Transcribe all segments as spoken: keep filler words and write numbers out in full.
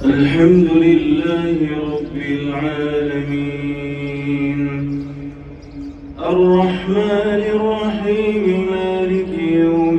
الحمد لله رب العالمين الرحمن الرحيم مالك يوم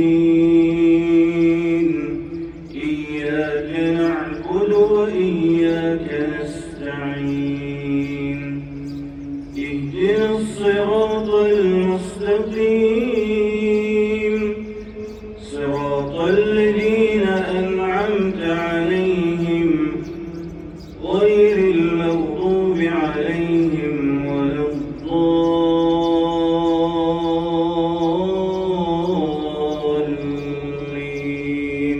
الدين إياك نعبد وإياك نستعين اهدنا الصراط المستقيم صراط الذين أنعمت عليهم غير المغضوب عليهم ولا الضالين.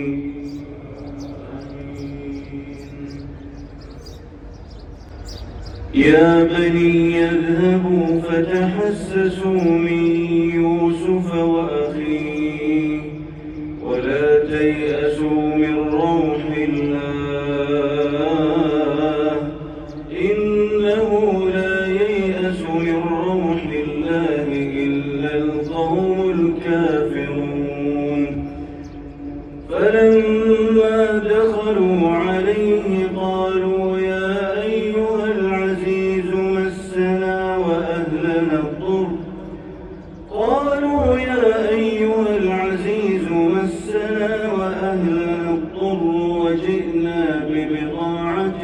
يا بني اذهبوا فتحسسوا من يوسف وأخيه ولا تيأسوا من روح الله إنه لا ييأس من روح الله إلا القوم الكافرون. فلما دخلوا عليه قالوا يا أيها العزيز مسنا وأهلنا الضر قالوا يا أيها العزيز مسنا وأهلنا الضر وجئنا ببضاعة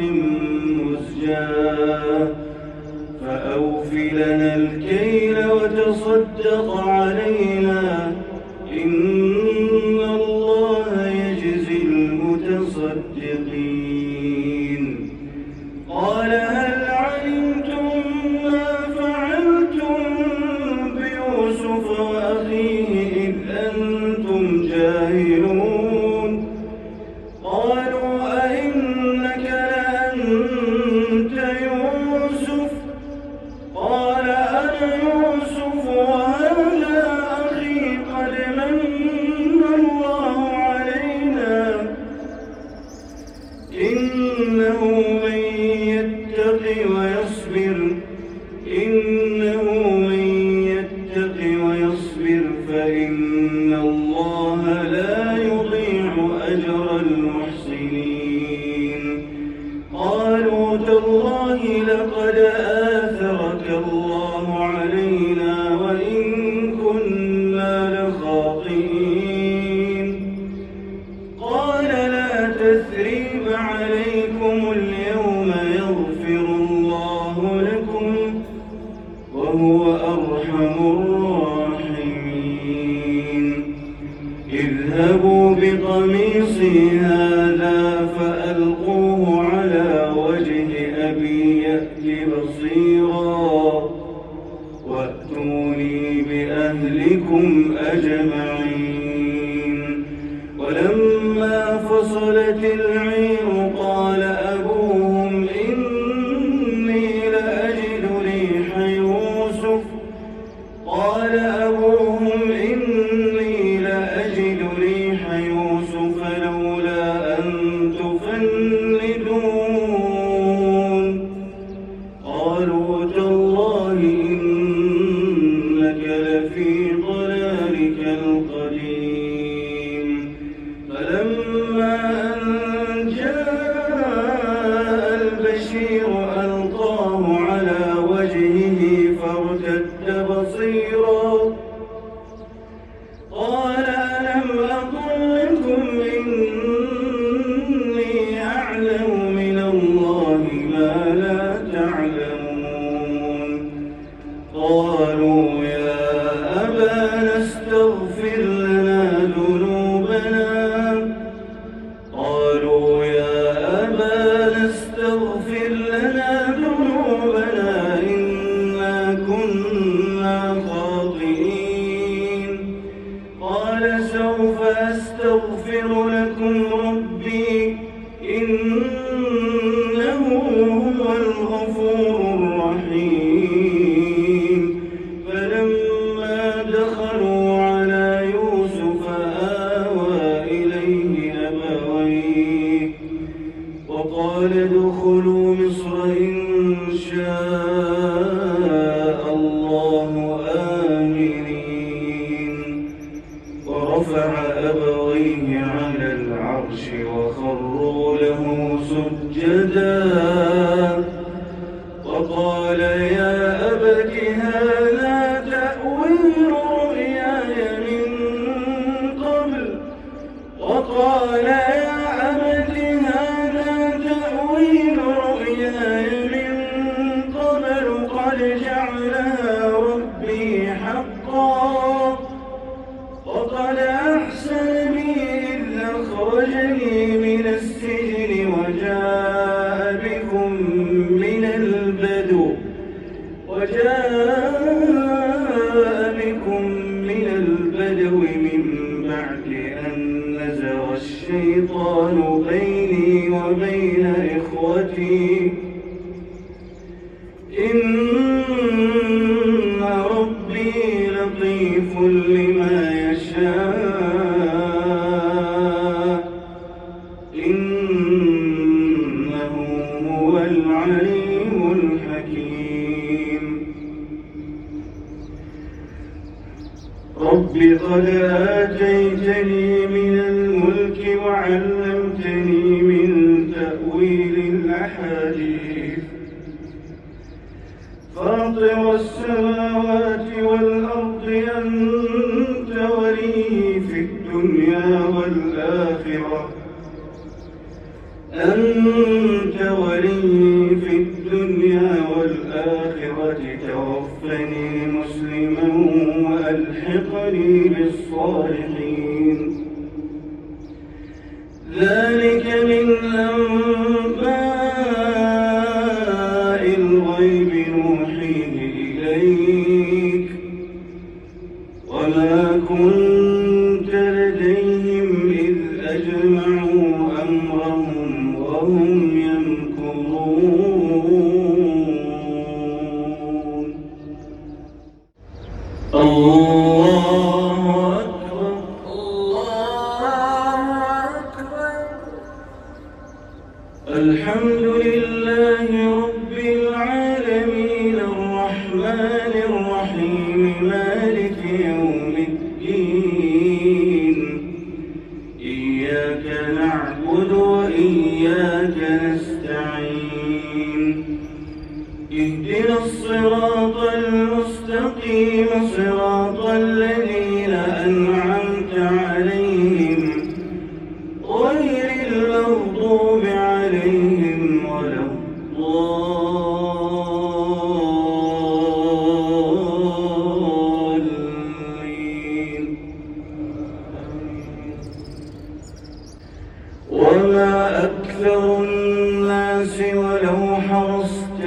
مزجاة فأوف لنا الكيل وتصدق علينا إن الله يجزي المتصدقين. قال هل علمتم ما فعلتم بيوسف وأخيه إذ أنتم جاهلون؟ قالوا أئنك لأنت يوسف؟ قال أنا يوسف وهذا أخي قد من الله علينا إنه من يتق ويصبر إنه من يتق ويصبر فإن الله لا يضيع أجر المحسنين. قالوا تالله لقد آثرك الله علينا وإن كنا لخاطئين. قال لا تثريب عليكم اليوم يغفر الله لكم وهو أرحم الراحمين. اذهبوا بقميصي هذا فألقوه على وجه أبي يأت بصيرا وأتوني بأهلكم أجمعين. ولما فصلت العير قال أبوهم إني لأجد ريح يوسف قال أبوهم إني لأجد ريح يوسف لولا أن تفندون. قالوا تالله إنك لفي ضلالك القديم. فلما أن جاء البشير ألقاه على وجهه فارتد بصيرا قال ألم أقل لكم إني أعلم من الله ما لا تعلمون. قالوا يا أبانا استغفر لنا ذنوبنا قالوا يا أبانا استغفر لنا ذنوبنا إنا كنا خاطئين. قال سوف أستغفر لكم ربي إنه هو الغفور الرحيم. فلما دخلوا على يوسف آوى إليه أبويه وقال ادخلوا مصر إن شاء الله آمنين. ورفع أبويه على العرش وخروا له سجدا وقال يا أبت هذا تأويل رؤياي من قبل وقال يا أبت هذا تأويل رؤياي من قبل قد جعلها ربي حقا وقد أحسن بي إذ أخرجني من السجن وجاء بكم من البدو وجاء بكم من البدو من بعد أن نزغ الشيطان بيني وبين إخوتي إن ربي لطيف لما يشاء إنه هو العليم الحكيم رب قد آتيتني من الملك وعلمتني من تأويل الأحاديث فاطر السماوات والأرض أنت ولي في الدنيا والآخرة أنت ولي في الدنيا والآخرة توفني مسلما وألحقني بالصالحين ذلك من أنباء الغيب نوحيه إليك وما كنت لديهم إذ أجمعوا أمرهم وهم يمكرون الله أكبر الله أكبر الحمد لله رب العالمين الرحمن الرحيم مالك يوم الدين إياك نعبد وإياك نستعين اهدنا الصراط المستقيم صراط الذين أنعمت عليهم غير المغضوب عليهم ولا الضالين وما أكثر الناس ولو حرصت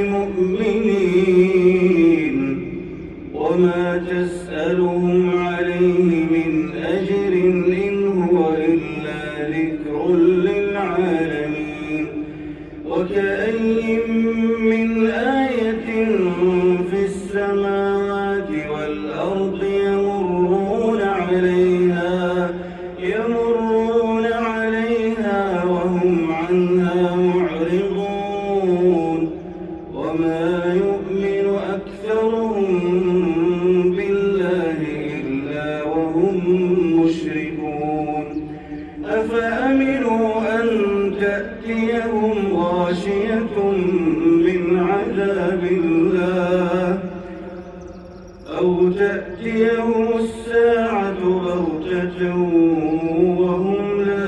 بمؤمنين وما تسألهم عليه من أجر إن هو إلا ذكر للعالمين وكأي من آية في السماوات والأرض يمرون عليها يمرون عليها وهم عنها معرضون وما يؤمن أكثرهم بالله إلا وهم مشركون أفأمنوا أن تأتيهم غاشية من عذاب الله أو تأتيهم الساعة بغتة وهم لا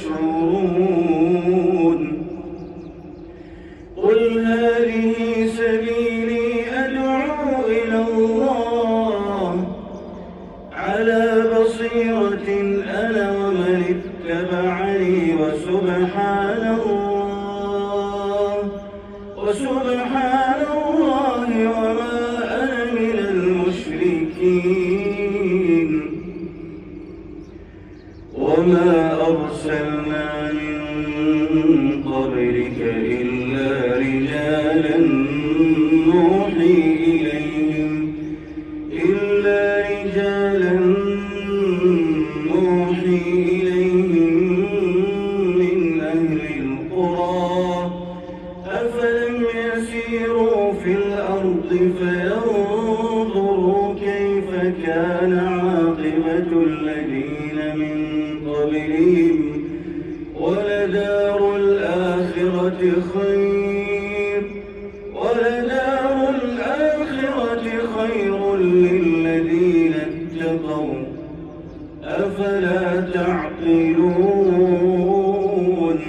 يشعرون قل هذه سبيلي أدعو إلى الله على بصيرة أنا ومن اتبعني وسبحان الله وسبحان الله وما أنا من المشركين وما أرسلنا من قبلك إلا رجالا نوحي إليهم إلا رجالا نوحي إليهم من أهل القرى أفلم يسيروا خير ولدار الآخرة خير للذين اتقوا أفلا تعقلون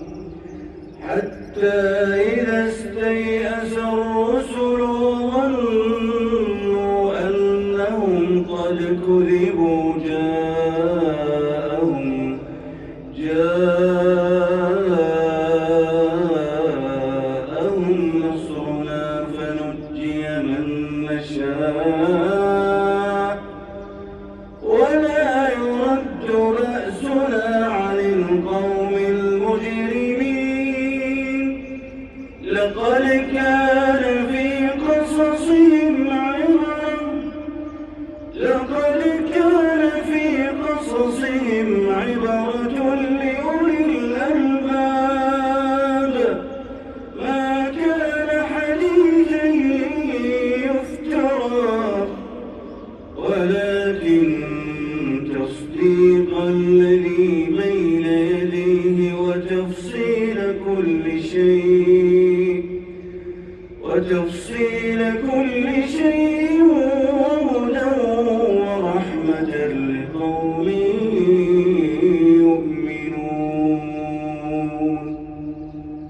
حتى إذا استيأس الرسل وظنوا أنهم قد كذبوا جاءهم جاءهم نصرنا فنجي من نشاء ولا يرد بأسنا عن القوم المجرمين لقد كان في قصصهم عبرة لقد كان في قصصهم عبرة لأولي الألباب ما كان حديثا يفترى ولكن تصديق الذي بين يديه وتفصيل كل شيء وتفصيل كل شيء